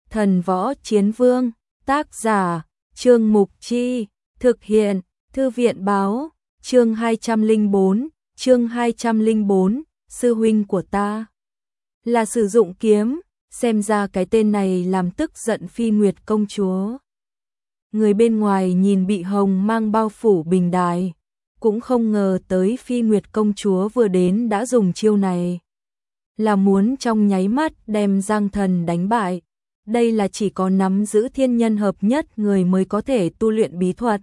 Thần võ chiến vương, tác giả, Trương Mục Chi, thực hiện, Thư viện báo, chương 204, sư huynh của ta là sử dụng kiếm, xem ra cái tên này làm tức giận Phi Nguyệt công chúa. Người bên ngoài nhìn bị hồng mang bao phủ bình đài, cũng không ngờ tới Phi Nguyệt công chúa vừa đến đã dùng chiêu này. Là muốn trong nháy mắt đem Giang Thần đánh bại. Đây là chỉ có nắm giữ thiên nhân hợp nhất người mới có thể tu luyện bí thuật.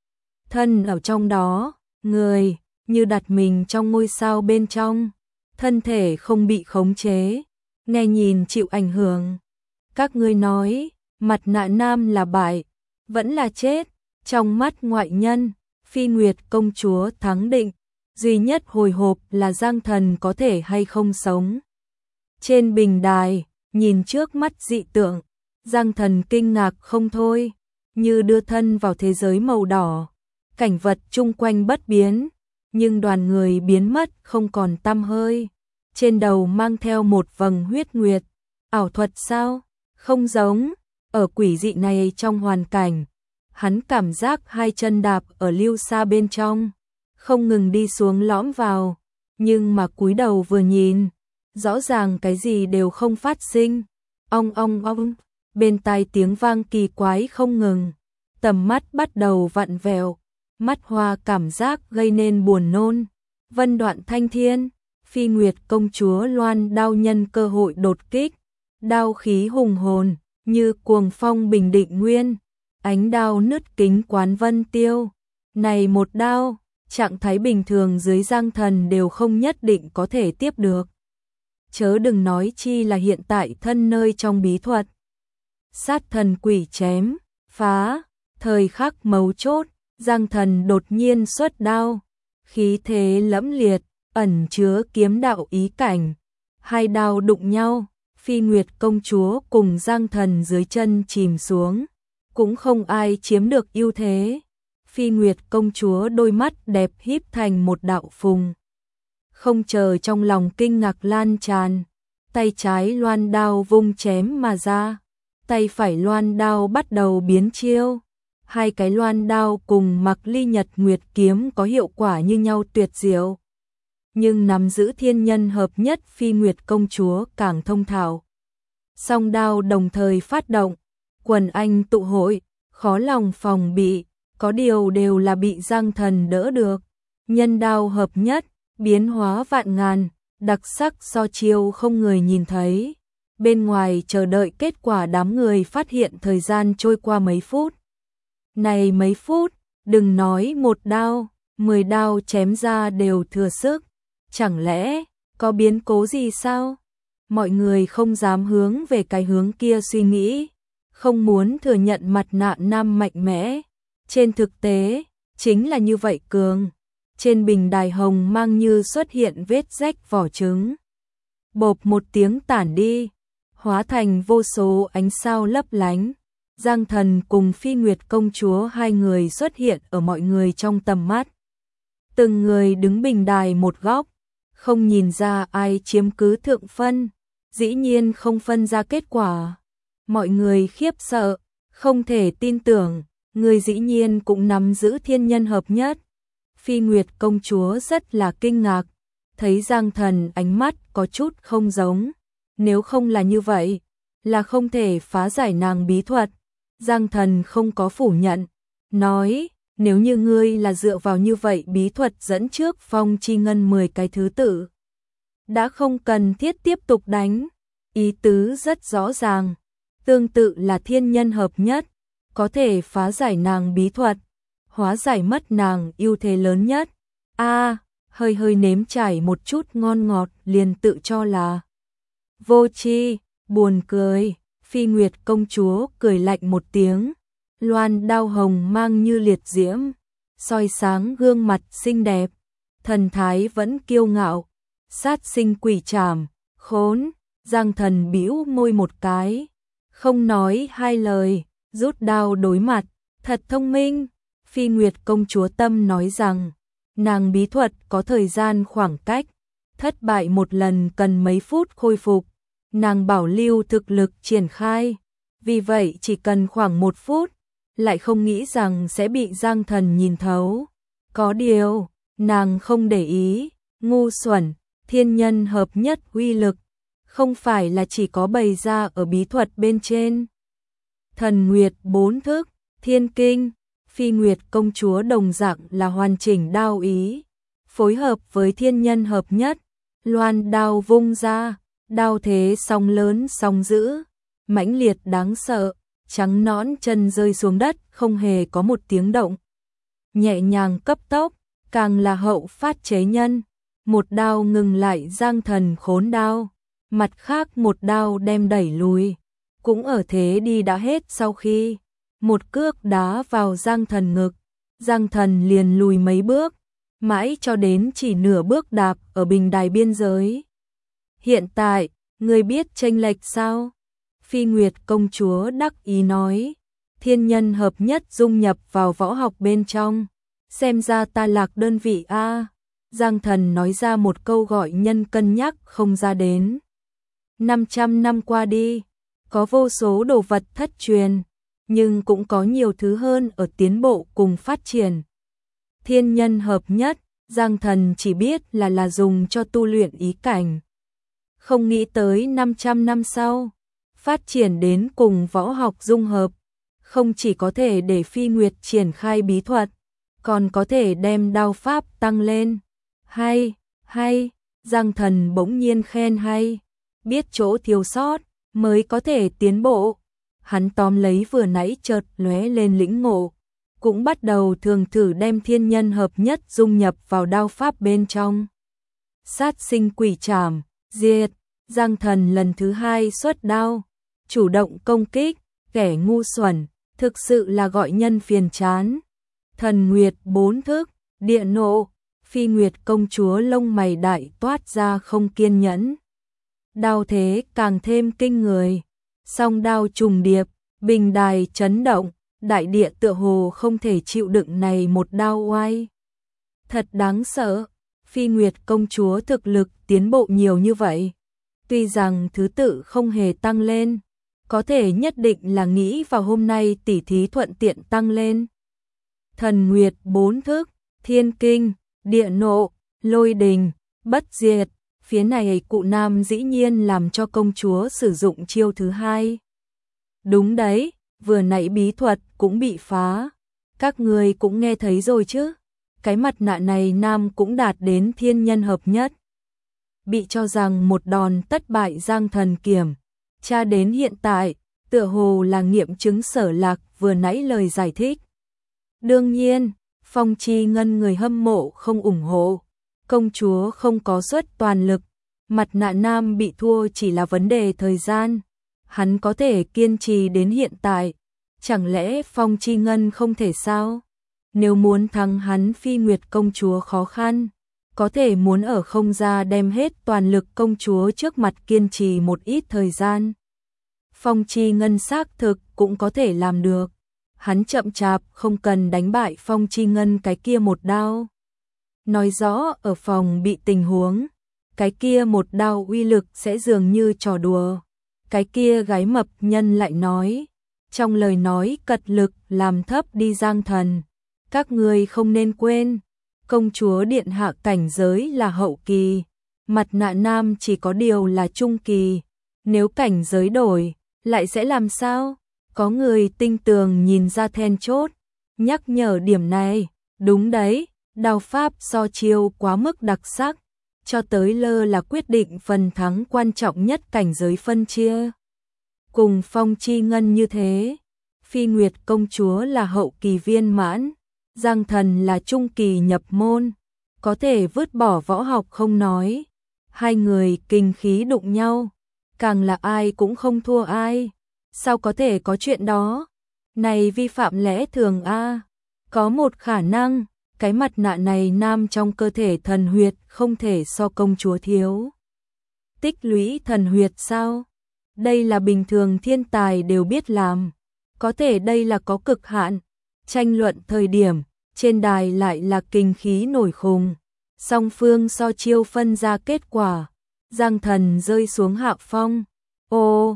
Thân ở trong đó, người như đặt mình trong ngôi sao bên trong, thân thể không bị khống chế, nghe nhìn chịu ảnh hưởng. Các ngươi nói, Mặt Nạ Nam là bại, vẫn là chết, trong mắt ngoại nhân, Phi Nguyệt công chúa thắng định, duy nhất hồi hộp là Giang Thần có thể hay không sống. Trên bình đài, nhìn trước mắt dị tượng, Giang Thần kinh ngạc không thôi, như đưa thân vào thế giới màu đỏ, cảnh vật chung quanh bất biến, nhưng đoàn người biến mất không còn tăm hơi, trên đầu mang theo một vầng huyết nguyệt, ảo thuật sao? Không giống, ở quỷ dị này trong hoàn cảnh, hắn cảm giác hai chân đạp ở lưu xa bên trong, không ngừng đi xuống lõm vào, nhưng mà cúi đầu vừa nhìn, rõ ràng cái gì đều không phát sinh. Ong ong ong, bên tai tiếng vang kỳ quái không ngừng, tầm mắt bắt đầu vặn vẹo, mắt hoa cảm giác gây nên buồn nôn. Vân Đoạn Thanh Thiên, Phi Nguyệt công chúa loan đao nhân cơ hội đột kích, đao khí hùng hồn, như cuồng phong bình định nguyên, ánh đao nứt kính quán vân tiêu. Này một đao, trạng thái bình thường dưới Giang Thần đều không nhất định có thể tiếp được. Chớ đừng nói chi là hiện tại thân nơi trong bí thuật. Sát thần quỷ chém, phá, thời khắc mấu chốt, Giang Thần đột nhiên xuất đao, khí thế lẫm liệt, ẩn chứa kiếm đạo ý cảnh. Hai đao đụng nhau, Phi Nguyệt công chúa cùng Giang Thần dưới chân chìm xuống, cũng không ai chiếm được ưu thế. Phi Nguyệt công chúa đôi mắt đẹp híp thành một đạo phùng. Không chờ trong lòng kinh ngạc lan tràn, tay trái loan đao vung chém mà ra, tay phải loan đao bắt đầu biến chiêu. Hai cái loan đao cùng Mặc Ly Nhật Nguyệt kiếm có hiệu quả như nhau tuyệt diệu. Nhưng nắm giữ thiên nhân hợp nhất Phi Nguyệt công chúa càng thông thạo. Song đao đồng thời phát động, quần anh tụ hội, khó lòng phòng bị, có điều đều là bị Giang Thần đỡ được. Nhân đao hợp nhất, biến hóa vạn ngàn, đặc sắc so chiêu không người nhìn thấy. Bên ngoài chờ đợi kết quả đám người phát hiện thời gian trôi qua mấy phút. Này mấy phút, đừng nói một đao, 10 đao chém ra đều thừa sức. Chẳng lẽ, có biến cố gì sao? Mọi người không dám hướng về cái hướng kia suy nghĩ, không muốn thừa nhận Mặt Nạ Nam mạnh mẽ. Trên thực tế, chính là như vậy cường. Trên bình đài hồng mang như xuất hiện vết rách vỏ trứng. Bộp một tiếng tản đi, hóa thành vô số ánh sao lấp lánh. Giang Thần cùng Phi Nguyệt công chúa hai người xuất hiện ở mọi người trong tầm mắt. Từng người đứng bình đài một góc, không nhìn ra ai chiếm cứ thượng phân, dĩ nhiên không phân ra kết quả. Mọi người khiếp sợ, không thể tin tưởng, người dĩ nhiên cũng nắm giữ thiên nhân hợp nhất. Phi Nguyệt công chúa rất là kinh ngạc, thấy Giang Thần ánh mắt có chút không giống, nếu không là như vậy, là không thể phá giải nàng bí thuật. Giang Thần không có phủ nhận, nói, nếu như ngươi là dựa vào như vậy bí thuật dẫn trước Phong Chi Ngân 10 cái thứ tự, đã không cần thiết tiếp tục đánh. Ý tứ rất rõ ràng, tương tự là thiên nhân hợp nhất, có thể phá giải nàng bí thuật, hóa giải mất nàng ưu thế lớn nhất. Hơi hơi nếm trải một chút ngon ngọt liền tự cho là vô tri, buồn cười. Phi Nguyệt công chúa cười lạnh một tiếng, loan đao hồng mang như liệt diễm, soi sáng gương mặt xinh đẹp, thần thái vẫn kiêu ngạo, sát sinh quỷ trảm, khốn. Giang Thần bĩu môi một cái, không nói hai lời, rút đao đối mặt, thật thông minh. Phi Nguyệt công chúa tâm nói rằng, nàng bí thuật có thời gian khoảng cách, thất bại một lần cần mấy phút khôi phục, nàng bảo lưu thực lực triển khai, vì vậy chỉ cần khoảng 1 phút, lại không nghĩ rằng sẽ bị Giang Thần nhìn thấu. Có điều, nàng không để ý, ngu xuẩn, thiên nhân hợp nhất uy lực, không phải là chỉ có bày ra ở bí thuật bên trên. Thần Nguyệt 4 thức, Thiên Kinh, Phi Nguyệt công chúa đồng dạng là hoàn chỉnh đao ý, phối hợp với thiên nhân hợp nhất, loan đao vung ra, đao thế song lớn song dữ, mãnh liệt đáng sợ, trắng nõn chân rơi xuống đất không hề có một tiếng động. Nhẹ nhàng cấp tốc, càng là hậu phát chế nhân, một đao ngừng lại Giang Thần khốn đao, mặt khác một đao đem đẩy lùi, cũng ở thế đi đã hết sau khi một cước đá vào Giang Thần ngực, Giang Thần liền lùi mấy bước, mãi cho đến chỉ nửa bước đạp ở bình đài biên giới. Hiện tại, ngươi biết chênh lệch sao? Phi Nguyệt công chúa đắc ý nói, thiên nhân hợp nhất dung nhập vào võ học bên trong, xem ra ta lạc đơn vị a. Giang Thần nói ra một câu gọi nhân cân nhắc không ra đến. 500 năm qua đi, có vô số đồ vật thất truyền, nhưng cũng có nhiều thứ hơn ở tiến bộ cùng phát triển. Thiên nhân hợp nhất, Giang Thần chỉ biết là dùng cho tu luyện ý cảnh. Không nghĩ tới 500 năm sau, phát triển đến cùng võ học dung hợp, không chỉ có thể để Phi Nguyệt triển khai bí thuật, còn có thể đem đao pháp tăng lên. Hay, Giang Thần bỗng nhiên khen hay, biết chỗ thiếu sót, mới có thể tiến bộ. Hắn tóm lấy vừa nãy chợt lóe lên lĩnh ngộ, cũng bắt đầu thường thử đem thiên nhân hợp nhất dung nhập vào đao pháp bên trong. Sát sinh quỷ trảm, diệt, Giang Thần lần thứ 2 xuất đao, chủ động công kích, kẻ ngu xuẩn, thực sự là gọi nhân phiền chán. Thần Nguyệt 4 thức, địa nộ, Phi Nguyệt công chúa lông mày đại toát ra không kiên nhẫn. Đao thế càng thêm kinh người, song đao trùng điệp, bình đài chấn động, đại địa tựa hồ không thể chịu đựng này một đao oai. Thật đáng sợ, Phi Nguyệt công chúa thực lực tiến bộ nhiều như vậy. Tuy rằng thứ tự không hề tăng lên, có thể nhất định là nghĩ vào hôm nay tỉ thí thuận tiện tăng lên. Thần Nguyệt 4 thức, Thiên Kinh, địa nộ, lôi đình, bất diệt, phía này cụ nam dĩ nhiên làm cho công chúa sử dụng chiêu thứ 2. Đúng đấy, vừa nãy bí thuật cũng bị phá, các người cũng nghe thấy rồi chứ, cái mặt nạ này nam cũng đạt đến thiên nhân hợp nhất. Bị cho rằng một đòn tất bại Giang Thần kiểm, tra đến hiện tại, tựa hồ là nghiệm chứng Sở Lạc vừa nãy lời giải thích. Đương nhiên, Phong Chi Ngân người hâm mộ không ủng hộ, công chúa không có xuất toàn lực, mặt nạ nam bị thua chỉ là vấn đề thời gian, hắn có thể kiên trì đến hiện tại, chẳng lẽ Phong Chi Ngân không thể sao? Nếu muốn thắng hắn Phi Nguyệt công chúa khó khăn, có thể muốn ở không ra đem hết toàn lực công chúa trước mặt kiên trì một ít thời gian. Phong Chi Ngân xác thực cũng có thể làm được. Hắn chậm chạp không cần đánh bại Phong Chi Ngân cái kia một đao. Nói rõ ở phòng bị tình huống, cái kia một đao uy lực sẽ dường như trò đùa. Cái kia gái mập nhân lại nói, trong lời nói cật lực làm thấp đi Giang Thần. Các người không nên quên, công chúa điện hạ cảnh giới là hậu kỳ, mặt nạ nam chỉ có điều là trung kỳ. Nếu cảnh giới đổi, lại sẽ làm sao? Có người tinh tường nhìn ra then chốt, nhắc nhở điểm này. Đúng đấy, đao pháp so chiêu quá mức đặc sắc, cho tới lơ là quyết định phần thắng quan trọng nhất cảnh giới phân chia. Cùng Phong Chi Ngân như thế, Phi Nguyệt công chúa là hậu kỳ viên mãn, Giang Thần là trung kỳ nhập môn, có thể vứt bỏ võ học không nói. Hai người kinh khí đụng nhau, càng là ai cũng không thua ai. Sao có thể có chuyện đó? Này vi phạm lẽ thường a. Có một khả năng, cái mặt nạ này nam trong cơ thể thần huyệt không thể so công chúa thiếu. Tích lũy thần huyệt sao? Đây là bình thường thiên tài đều biết làm. Có thể đây là có cực hạn. Tranh luận thời điểm, trên đài lại là kinh khí nổi khùng. Song phương so chiêu phân ra kết quả. Giang Thần rơi xuống hạ phong. Ô,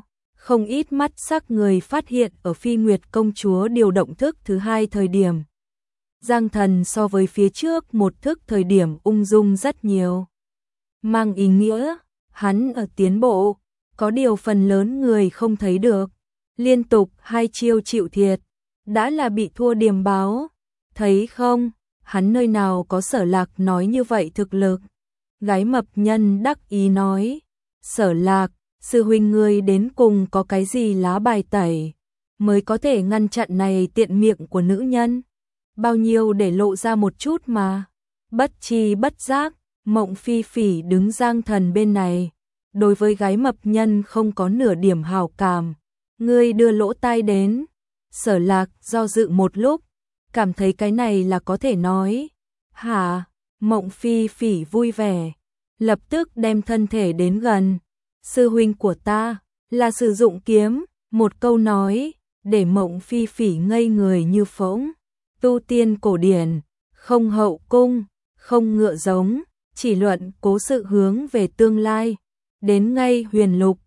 Không ít mắt sắc người phát hiện ở Phi Nguyệt công chúa điều động thức thứ hai thời điểm. Giang Thần so với phía trước một thức thời điểm ung dung rất nhiều. Mang ý nghĩa, hắn ở tiến bộ, có điều phần lớn người không thấy được. Liên tục 2 chiêu chịu thiệt, đã là bị thua điềm báo. Thấy không, hắn nơi nào có Sở Lạc nói như vậy thực lực. Gái mập nhân đắc ý nói, Sở Lạc, sư huynh ngươi đến cùng có cái gì lá bài tẩy, mới có thể ngăn chặn này tiện miệng của nữ nhân. Bao nhiêu để lộ ra một chút mà. Bất chi bất giác, Mộng Phi Phỉ đứng Giang Thần bên này. Đối với gái mập nhân không có nửa điểm hảo cảm. Ngươi đưa lỗ tai đến. Sở Lạc do dự một lúc, cảm thấy cái này là có thể nói. Hả? Mộng Phi Phỉ vui vẻ, lập tức đem thân thể đến gần. Sư huynh của ta là sử dụng kiếm, một câu nói, để Mộng Phi Phỉ ngây người như phỗng. Tu tiên cổ điển, không hậu cung, không ngựa giống, chỉ luận cố sự hướng về tương lai. Đến ngay huyền lục,